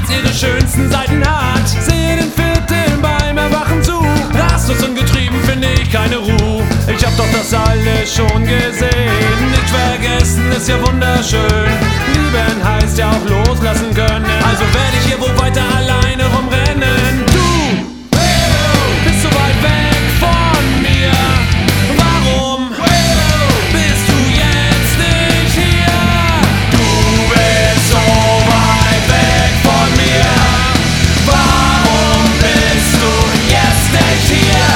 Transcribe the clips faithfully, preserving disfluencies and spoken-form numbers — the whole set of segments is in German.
Herz ihre schönsten Seiten hat. Sehe den Viertel beim Erwachen zu. Rastlos und getrieben finde ich keine Ruhe. Ich hab doch das alles schon gesehen. Nicht vergessen ist ja wunderschön. Lieben heißt ja auch loslassen können. Also werde ich hier wohl weiter alleine rumrennen. Du bist so weit weg von mir. Warum bist du jetzt nicht hier? Du bist so weit weg von mir. Warum bist du jetzt nicht hier?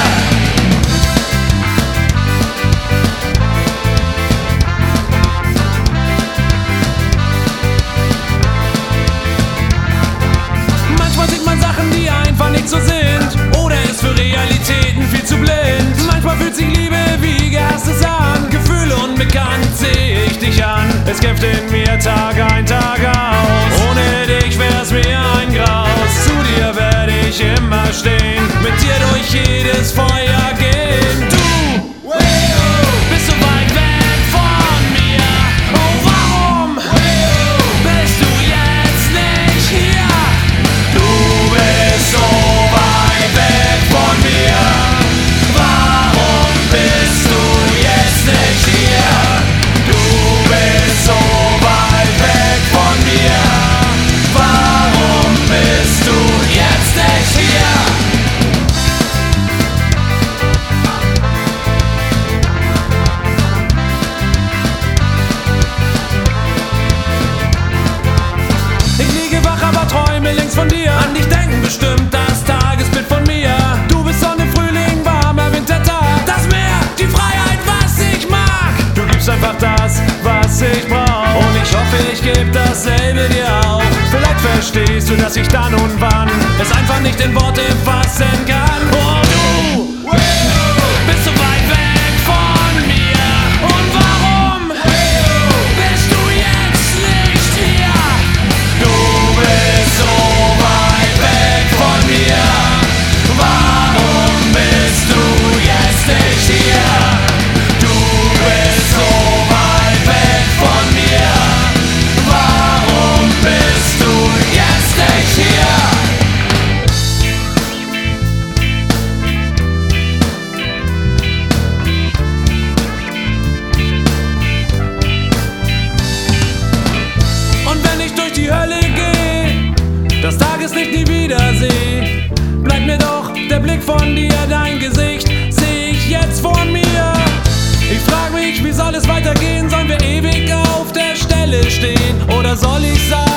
Manchmal sieht man Sachen, die einfach nicht so sind, oder ist für Realitäten viel zu blind. Manchmal fühlt sich Liebe wie gehasstes an. Gefühle unbekannt sehe ich dich an. Es kämpft in mir Tag ein, Tag aus. Ohne dich wär's mir ein Graus. Zu dir werde ich immer stehen, mit dir durch jedes Feuer gehen. Du bist so weit weg von mir. Oh, warum bist du jetzt nicht hier? Du bist so weit weg von mir. Warum bist du jetzt nicht hier? Du bist so weit weg von mir. Warum bist du jetzt nicht hier? Ich liege wach, aber träume links von dir. An dich denken bestimmt das Tagesbild von mir. Du bist Sonne, Frühling, warmer Wintertag. Das Meer, die Freiheit, was ich mag. Du gibst einfach das, was ich brauch. Und ich hoffe, ich geb dasselbe dir auch. Vielleicht verstehst du, dass ich dann und wann es einfach nicht in Worte fassen kann. Oh, du bist so weit weg von mir. Und warum bist du jetzt nicht hier? Du bist so weit weg von mir. Warum bist du jetzt nicht hier? Du bist so weit weg von mir. Warum bist du jetzt nicht hier? Und wenn ich durch die Hölle gehe, das Tageslicht nie wiederseh, bleibt mir doch der Blick von dir, dein Gesicht seh ich jetzt vor mir. Ich frag mich, wie soll es weitergehen? Sollen wir ewig auf der Stelle stehen? Oder soll ich sagen,